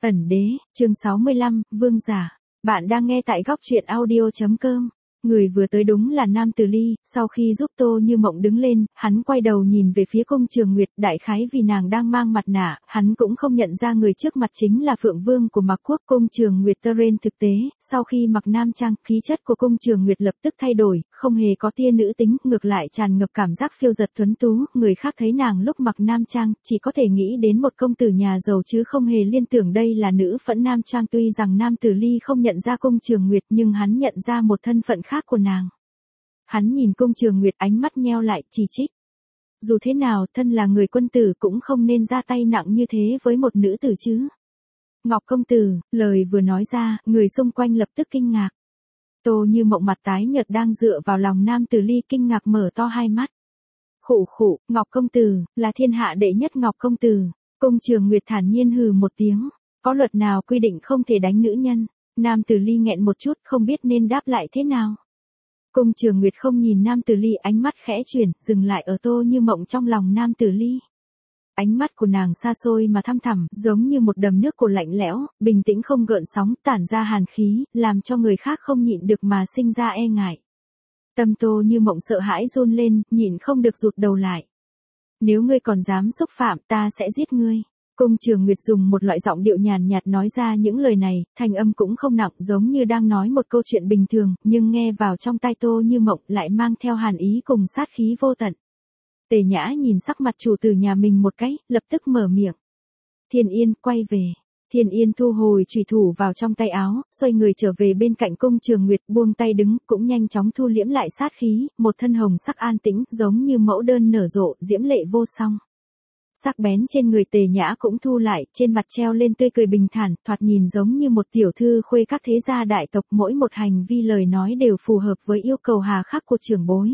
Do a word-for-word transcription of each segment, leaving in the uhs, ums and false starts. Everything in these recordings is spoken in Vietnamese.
Ẩn đế, chương sáu mươi lăm, Vương giả. Bạn đang nghe tại góc truyện audio chấm com. Người vừa tới đúng là Nam Tử Ly, sau khi giúp Tô Như Mộng đứng lên, hắn quay đầu nhìn về phía Cung Trường Nguyệt, đại khái vì nàng đang mang mặt nạ, hắn cũng không nhận ra người trước mặt chính là Phượng Vương của Mạc Quốc. Cung Trường Nguyệt tơ rên thực tế, sau khi mặc nam trang, khí chất của Cung Trường Nguyệt lập tức thay đổi, không hề có tia nữ tính, ngược lại tràn ngập cảm giác phiêu dật tuấn tú, người khác thấy nàng lúc mặc nam trang, chỉ có thể nghĩ đến một công tử nhà giàu chứ không hề liên tưởng đây là nữ phẫn nam trang. Tuy rằng Nam Tử Ly không nhận ra Cung Trường Nguyệt nhưng hắn nhận ra một thân phận khác của nàng. Hắn nhìn Cung Trường Nguyệt, ánh mắt nheo lại, chỉ trích. Dù thế nào, thân là người quân tử cũng không nên ra tay nặng như thế với một nữ tử chứ. Ngọc công tử, lời vừa nói ra, người xung quanh lập tức kinh ngạc. Tô Như Mộng mặt tái nhợt đang dựa vào lòng Nam Tử Ly kinh ngạc mở to hai mắt. Khụ khụ, Ngọc công tử, là thiên hạ đệ nhất Ngọc công tử. Cung Trường Nguyệt thản nhiên hừ một tiếng. Có luật nào quy định không thể đánh nữ nhân? Nam Tử Ly nghẹn một chút, không biết nên đáp lại thế nào. Cung Trường Nguyệt không nhìn Nam Tử Ly, ánh mắt khẽ chuyển, dừng lại ở Tô Như Mộng trong lòng Nam Tử Ly. Ánh mắt của nàng xa xôi mà thăm thẳm, giống như một đầm nước cổ lạnh lẽo, bình tĩnh không gợn sóng, tản ra hàn khí, làm cho người khác không nhịn được mà sinh ra e ngại. Tâm Tô Như Mộng sợ hãi run lên, nhịn không được rụt đầu lại. Nếu ngươi còn dám xúc phạm, ta sẽ giết ngươi. Cung Trường Nguyệt dùng một loại giọng điệu nhàn nhạt nói ra những lời này, thanh âm cũng không nặng, giống như đang nói một câu chuyện bình thường, nhưng nghe vào trong tai Tô Như Mộng lại mang theo hàn ý cùng sát khí vô tận. Tề Nhã nhìn sắc mặt chủ tử nhà mình một cái, lập tức mở miệng. Thiên Yên, quay về. Thiên Yên thu hồi chùy thủ vào trong tay áo, xoay người trở về bên cạnh Cung Trường Nguyệt, buông tay đứng, cũng nhanh chóng thu liễm lại sát khí, một thân hồng sắc an tĩnh, giống như mẫu đơn nở rộ, diễm lệ vô song. Sắc bén trên người Tề Nhã cũng thu lại, trên mặt treo lên tươi cười bình thản, thoạt nhìn giống như một tiểu thư khuê các thế gia đại tộc, mỗi một hành vi lời nói đều phù hợp với yêu cầu hà khắc của trưởng bối.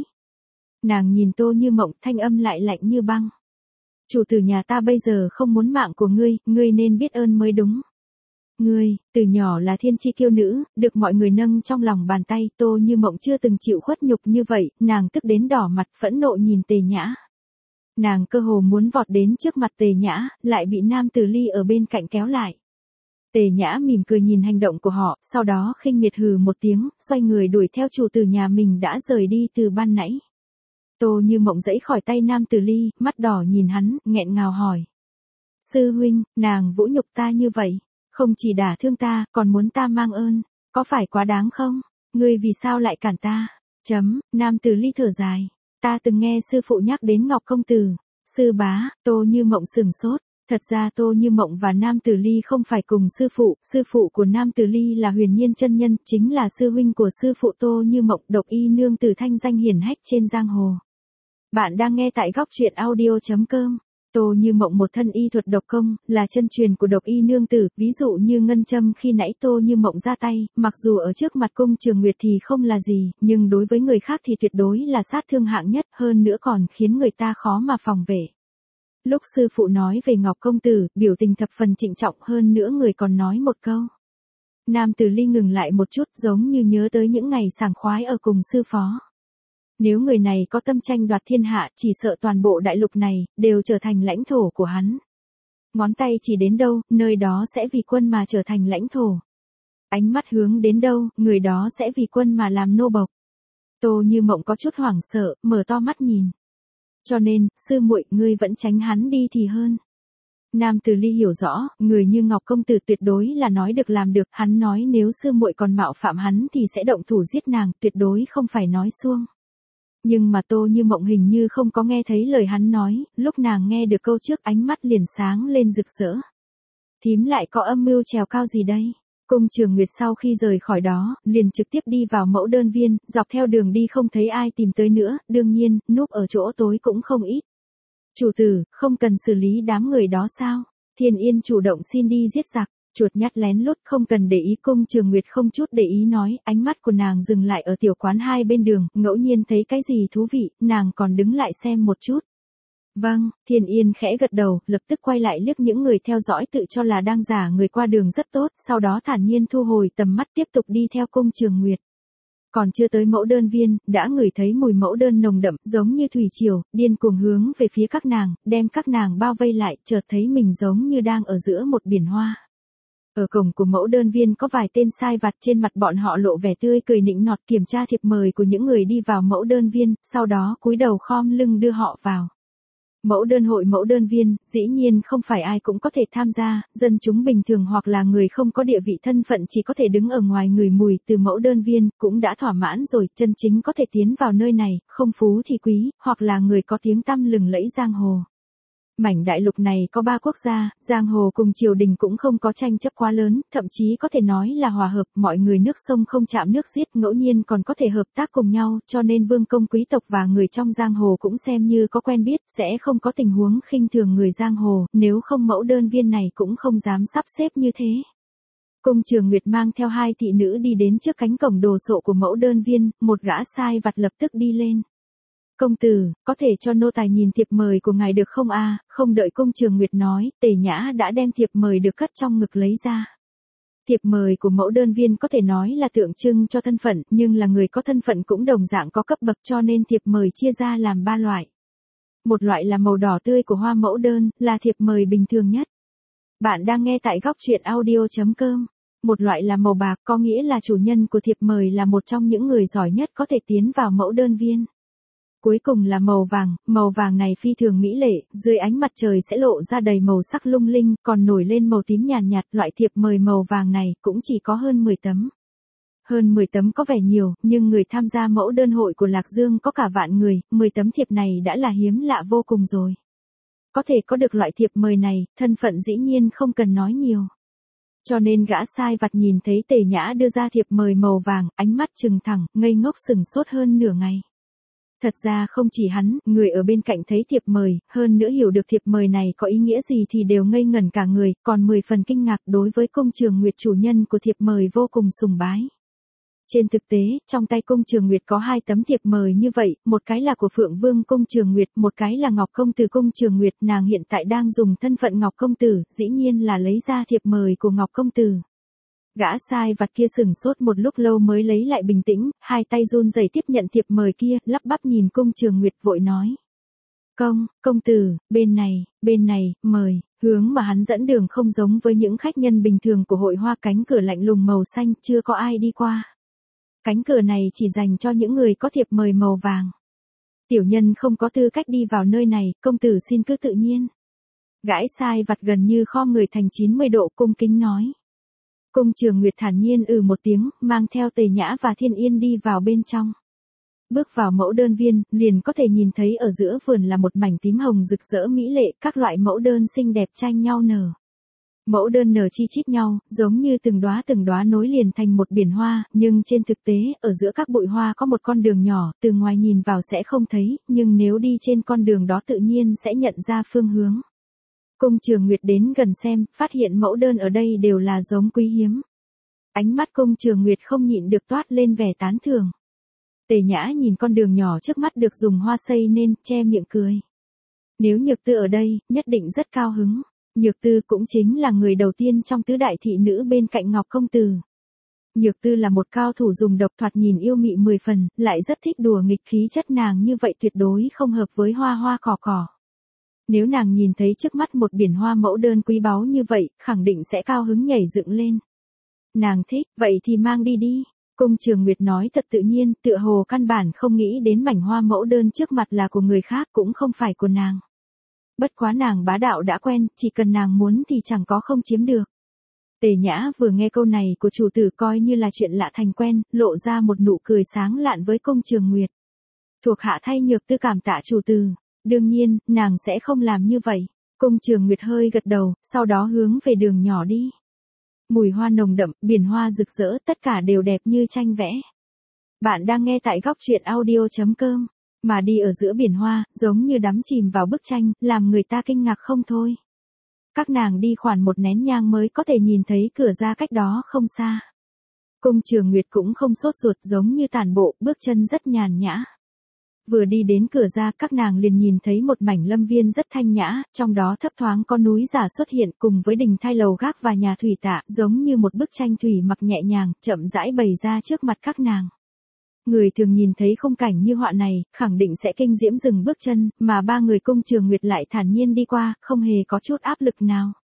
Nàng nhìn Tô Như Mộng, thanh âm lại lạnh như băng. Chủ tử nhà ta bây giờ không muốn mạng của ngươi, ngươi nên biết ơn mới đúng. Ngươi, từ nhỏ là thiên chi kiêu nữ, được mọi người nâng trong lòng bàn tay. Tô Như Mộng chưa từng chịu khuất nhục như vậy, nàng tức đến đỏ mặt, phẫn nộ nhìn Tề Nhã. Nàng cơ hồ muốn vọt đến trước mặt Tề Nhã, lại bị Nam Tử Ly ở bên cạnh kéo lại. Tề Nhã mỉm cười nhìn hành động của họ, sau đó khinh miệt hừ một tiếng, xoay người đuổi theo chủ tử nhà mình đã rời đi từ ban nãy. Tô Như Mộng giãy khỏi tay Nam Tử Ly, mắt đỏ nhìn hắn, nghẹn ngào hỏi. Sư huynh, nàng vũ nhục ta như vậy, không chỉ đả thương ta, còn muốn ta mang ơn, có phải quá đáng không? Ngươi vì sao lại cản ta? Chấm, Nam Tử Ly thở dài. Ta từng nghe sư phụ nhắc đến Ngọc công tử. Sư bá, Tô Như Mộng sừng sốt. Thật ra Tô Như Mộng và Nam Tử Ly không phải cùng sư phụ, sư phụ của Nam Tử Ly là Huyền Nhiên chân nhân, chính là sư huynh của sư phụ Tô Như Mộng, độc y nương tử thanh danh hiển hách trên giang hồ. Bạn đang nghe tại góc truyện audio chấm com. Tô Như Mộng một thân y thuật độc công, là chân truyền của độc y nương tử, ví dụ như ngân châm khi nãy Tô Như Mộng ra tay, mặc dù ở trước mặt Cung Trường Nguyệt thì không là gì, nhưng đối với người khác thì tuyệt đối là sát thương hạng nhất, hơn nữa còn khiến người ta khó mà phòng vệ. Lúc sư phụ nói về Ngọc công tử, biểu tình thập phần trịnh trọng, hơn nữa người còn nói một câu. Nam Tử Ly ngừng lại một chút, giống như nhớ tới những ngày sảng khoái ở cùng sư phó. Nếu người này có tâm tranh đoạt thiên hạ, chỉ sợ toàn bộ đại lục này, đều trở thành lãnh thổ của hắn. Ngón tay chỉ đến đâu, nơi đó sẽ vì quân mà trở thành lãnh thổ. Ánh mắt hướng đến đâu, người đó sẽ vì quân mà làm nô bộc. Tô Như Mộng có chút hoảng sợ, mở to mắt nhìn. Cho nên, sư muội, ngươi vẫn tránh hắn đi thì hơn. Nam Tử Ly hiểu rõ, người như Ngọc công tử tuyệt đối là nói được làm được, hắn nói nếu sư muội còn mạo phạm hắn thì sẽ động thủ giết nàng, tuyệt đối không phải nói suông. Nhưng mà Tô Như Mộng hình như không có nghe thấy lời hắn nói, lúc nàng nghe được câu trước ánh mắt liền sáng lên rực rỡ. Thím lại có âm mưu trèo cao gì đây? Cung Trường Nguyệt sau khi rời khỏi đó, liền trực tiếp đi vào mẫu đơn viên, dọc theo đường đi không thấy ai tìm tới nữa, đương nhiên, núp ở chỗ tối cũng không ít. Chủ tử, không cần xử lý đám người đó sao? Thiên Yên chủ động xin đi giết giặc. Chuột nhắt lén lút, không cần để ý. Cung Trường Nguyệt không chút để ý nói, ánh mắt của nàng dừng lại ở tiểu quán hai bên đường, ngẫu nhiên thấy cái gì thú vị, nàng còn đứng lại xem một chút. Vâng, Thiên Yên khẽ gật đầu, lập tức quay lại liếc những người theo dõi tự cho là đang giả người qua đường rất tốt, sau đó thản nhiên thu hồi tầm mắt tiếp tục đi theo Cung Trường Nguyệt. Còn chưa tới mẫu đơn viên, đã ngửi thấy mùi mẫu đơn nồng đậm, giống như thủy triều, điên cuồng hướng về phía các nàng, đem các nàng bao vây lại, chợt thấy mình giống như đang ở giữa một biển hoa. Ở cổng của mẫu đơn viên có vài tên sai vặt, trên mặt bọn họ lộ vẻ tươi cười nịnh nọt kiểm tra thiệp mời của những người đi vào mẫu đơn viên, sau đó cúi đầu khom lưng đưa họ vào. Mẫu đơn hội mẫu đơn viên, dĩ nhiên không phải ai cũng có thể tham gia, dân chúng bình thường hoặc là người không có địa vị thân phận chỉ có thể đứng ở ngoài ngửi mùi từ mẫu đơn viên, cũng đã thỏa mãn rồi, chân chính có thể tiến vào nơi này, không phú thì quý, hoặc là người có tiếng tăm lừng lẫy giang hồ. Mảnh đại lục này có ba quốc gia, giang hồ cùng triều đình cũng không có tranh chấp quá lớn, thậm chí có thể nói là hòa hợp, mọi người nước sông không chạm nước giết, ngẫu nhiên còn có thể hợp tác cùng nhau, cho nên vương công quý tộc và người trong giang hồ cũng xem như có quen biết, sẽ không có tình huống khinh thường người giang hồ, nếu không mẫu đơn viên này cũng không dám sắp xếp như thế. Cung Trường Nguyệt mang theo hai thị nữ đi đến trước cánh cổng đồ sộ của mẫu đơn viên, một gã sai vặt lập tức đi lên. Công tử, có thể cho nô tài nhìn thiệp mời của ngài được không a? Không đợi Cung Trường Nguyệt nói, Tề Nhã đã đem thiệp mời được cất trong ngực lấy ra. Thiệp mời của mẫu đơn viên có thể nói là tượng trưng cho thân phận, nhưng là người có thân phận cũng đồng dạng có cấp bậc, cho nên thiệp mời chia ra làm ba loại. Một loại là màu đỏ tươi của hoa mẫu đơn, là thiệp mời bình thường nhất. Bạn đang nghe tại góc truyện audio chấm com. Một loại là màu bạc, có nghĩa là chủ nhân của thiệp mời là một trong những người giỏi nhất có thể tiến vào mẫu đơn viên. Cuối cùng là màu vàng, màu vàng này phi thường mỹ lệ, dưới ánh mặt trời sẽ lộ ra đầy màu sắc lung linh, còn nổi lên màu tím nhàn nhạt, nhạt, loại thiệp mời màu vàng này cũng chỉ có hơn mười tấm. Hơn mười tấm có vẻ nhiều, nhưng người tham gia mẫu đơn hội của Lạc Dương có cả vạn người, mười tấm thiệp này đã là hiếm lạ vô cùng rồi. Có thể có được loại thiệp mời này, thân phận dĩ nhiên không cần nói nhiều. Cho nên gã sai vặt nhìn thấy Tề Nhã đưa ra thiệp mời màu vàng, ánh mắt trừng thẳng, ngây ngốc sừng sốt hơn nửa ngày. Thật ra không chỉ hắn, người ở bên cạnh thấy thiệp mời, hơn nữa hiểu được thiệp mời này có ý nghĩa gì thì đều ngây ngẩn cả người, còn mười phần kinh ngạc đối với Cung Trường Nguyệt chủ nhân của thiệp mời vô cùng sùng bái. Trên thực tế, trong tay Cung Trường Nguyệt có hai tấm thiệp mời như vậy, một cái là của Phượng Vương Cung Trường Nguyệt, một cái là Ngọc Công Tử Cung Trường Nguyệt, nàng hiện tại đang dùng thân phận Ngọc Công Tử, dĩ nhiên là lấy ra thiệp mời của Ngọc Công Tử. Gã sai vặt kia sừng sốt một lúc lâu mới lấy lại bình tĩnh, hai tay run rẩy tiếp nhận thiệp mời kia, lắp bắp nhìn Cung Trường Nguyệt vội nói. Công, công tử, bên này, bên này, mời, hướng mà hắn dẫn đường không giống với những khách nhân bình thường của hội hoa, cánh cửa lạnh lùng màu xanh, chưa có ai đi qua. Cánh cửa này chỉ dành cho những người có thiệp mời màu vàng. Tiểu nhân không có tư cách đi vào nơi này, công tử xin cứ tự nhiên. Gã sai vặt gần như khom người thành chín mươi độ cung kính nói. Cung Trường Nguyệt thản nhiên ừ một tiếng, mang theo Tề Nhã và Thiên Yên đi vào bên trong. Bước vào mẫu đơn viên, liền có thể nhìn thấy ở giữa vườn là một mảnh tím hồng rực rỡ mỹ lệ, các loại mẫu đơn xinh đẹp tranh nhau nở. Mẫu đơn nở chi chít nhau, giống như từng đóa từng đóa nối liền thành một biển hoa, nhưng trên thực tế, ở giữa các bụi hoa có một con đường nhỏ, từ ngoài nhìn vào sẽ không thấy, nhưng nếu đi trên con đường đó tự nhiên sẽ nhận ra phương hướng. Cung Trường Nguyệt đến gần xem, phát hiện mẫu đơn ở đây đều là giống quý hiếm. Ánh mắt Cung Trường Nguyệt không nhịn được toát lên vẻ tán thưởng. Tề Nhã nhìn con đường nhỏ trước mắt được dùng hoa xây nên, che miệng cười. Nếu Nhược Tư ở đây, nhất định rất cao hứng. Nhược Tư cũng chính là người đầu tiên trong tứ đại thị nữ bên cạnh Ngọc Công Tử. Nhược Tư là một cao thủ dùng độc, thoạt nhìn yêu mị mười phần, lại rất thích đùa nghịch, khí chất nàng như vậy tuyệt đối không hợp với hoa hoa cỏ cỏ. Nếu nàng nhìn thấy trước mắt một biển hoa mẫu đơn quý báu như vậy, khẳng định sẽ cao hứng nhảy dựng lên. Nàng thích, vậy thì mang đi đi. Cung Trường Nguyệt nói thật tự nhiên, tựa hồ căn bản không nghĩ đến mảnh hoa mẫu đơn trước mặt là của người khác, cũng không phải của nàng. Bất quá nàng bá đạo đã quen, chỉ cần nàng muốn thì chẳng có không chiếm được. Tề Nhã vừa nghe câu này của chủ tử coi như là chuyện lạ thành quen, lộ ra một nụ cười sáng lạn với Cung Trường Nguyệt. Thuộc hạ thay Nhược Tư cảm tạ chủ tử. Đương nhiên, nàng sẽ không làm như vậy. Cung Trường Nguyệt hơi gật đầu, sau đó hướng về đường nhỏ đi. Mùi hoa nồng đậm, biển hoa rực rỡ, tất cả đều đẹp như tranh vẽ. Bạn đang nghe tại góc truyện audio chấm com. Mà đi ở giữa biển hoa, giống như đắm chìm vào bức tranh, làm người ta kinh ngạc không thôi. Các nàng đi khoảng một nén nhang mới có thể nhìn thấy cửa ra cách đó không xa. Cung Trường Nguyệt cũng không sốt ruột, giống như tản bộ, bước chân rất nhàn nhã. Vừa đi đến cửa ra, các nàng liền nhìn thấy một mảnh lâm viên rất thanh nhã, trong đó thấp thoáng có núi giả xuất hiện cùng với đình thai lầu gác và nhà thủy tạ, giống như một bức tranh thủy mặc nhẹ nhàng, chậm rãi bày ra trước mặt các nàng. Người thường nhìn thấy khung cảnh như họa này, khẳng định sẽ kinh diễm dừng bước chân, mà ba người Cung Trường Nguyệt lại thản nhiên đi qua, không hề có chút áp lực nào.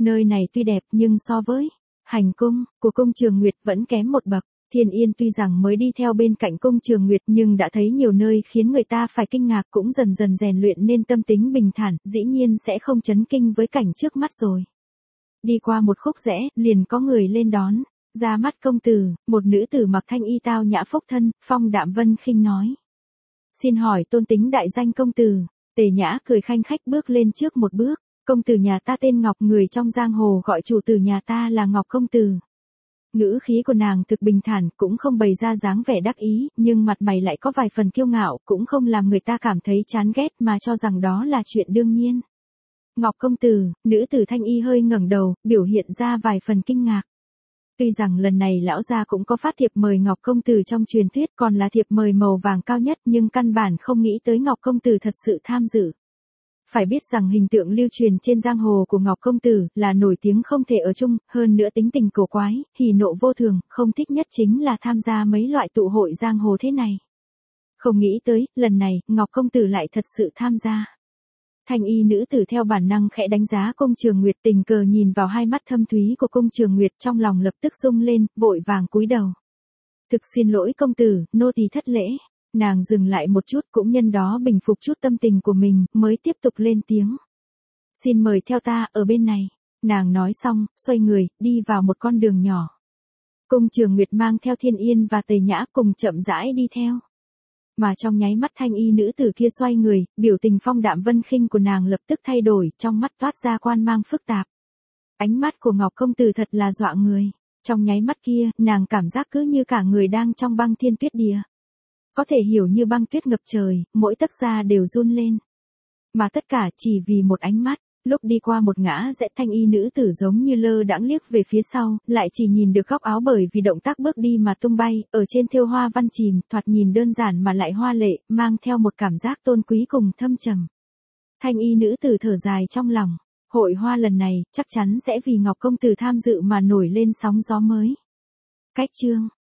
Nơi này tuy đẹp nhưng so với hành cung của cung Trường Nguyệt vẫn kém một bậc. Thiên Yên tuy rằng mới đi theo bên cạnh cung Trường Nguyệt nhưng đã thấy nhiều nơi khiến người ta phải kinh ngạc, cũng dần dần rèn luyện nên tâm tính bình thản, dĩ nhiên sẽ không chấn kinh với cảnh trước mắt rồi. Đi qua một khúc rẽ, liền có người lên đón. Ra mắt công tử, một nữ tử mặc thanh y tao nhã phúc thân, phong đạm vân khinh nói. Xin hỏi tôn tính đại danh công tử. Tề Nhã cười khanh khách bước lên trước một bước. Công tử nhà ta tên Ngọc, người trong giang hồ gọi chủ tử nhà ta là Ngọc công tử. Ngữ khí của nàng thực bình thản, cũng không bày ra dáng vẻ đắc ý, nhưng mặt mày lại có vài phần kiêu ngạo, cũng không làm người ta cảm thấy chán ghét mà cho rằng đó là chuyện đương nhiên. Ngọc công tử, nữ tử thanh y hơi ngẩng đầu, biểu hiện ra vài phần kinh ngạc. Tuy rằng lần này lão gia cũng có phát thiệp mời Ngọc công tử trong truyền thuyết, còn là thiệp mời màu vàng cao nhất, nhưng căn bản không nghĩ tới Ngọc công tử thật sự tham dự. Phải biết rằng hình tượng lưu truyền trên giang hồ của Ngọc công tử là nổi tiếng không thể ở chung, hơn nữa tính tình cổ quái, hỉ nộ vô thường, không thích nhất chính là tham gia mấy loại tụ hội giang hồ thế này. Không nghĩ tới, lần này, Ngọc công tử lại thật sự tham gia. Thanh y nữ tử theo bản năng khẽ đánh giá cung Trường Nguyệt, tình cờ nhìn vào hai mắt thâm thúy của cung Trường Nguyệt, trong lòng lập tức rung lên, vội vàng cúi đầu. Thực xin lỗi công tử, nô tỳ thất lễ. Nàng dừng lại một chút, cũng nhân đó bình phục chút tâm tình của mình, mới tiếp tục lên tiếng. Xin mời theo ta, ở bên này. Nàng nói xong, xoay người, đi vào một con đường nhỏ. Cung Trường Nguyệt mang theo Thiên Yên và Tề Nhã cùng chậm rãi đi theo. Mà trong nháy mắt thanh y nữ tử kia xoay người, biểu tình phong đạm vân khinh của nàng lập tức thay đổi, trong mắt toát ra quan mang phức tạp. Ánh mắt của Ngọc công tử thật là dọa người. Trong nháy mắt kia, nàng cảm giác cứ như cả người đang trong băng thiên tuyết địa. Có thể hiểu như băng tuyết ngập trời, mỗi tấc da đều run lên. Mà tất cả chỉ vì một ánh mắt. Lúc đi qua một ngã rẽ, thanh y nữ tử giống như lơ đãng liếc về phía sau, lại chỉ nhìn được góc áo bởi vì động tác bước đi mà tung bay, ở trên thêu hoa văn chìm, thoạt nhìn đơn giản mà lại hoa lệ, mang theo một cảm giác tôn quý cùng thâm trầm. Thanh y nữ tử thở dài trong lòng, hội hoa lần này, chắc chắn sẽ vì Ngọc công tử tham dự mà nổi lên sóng gió mới. Cách chương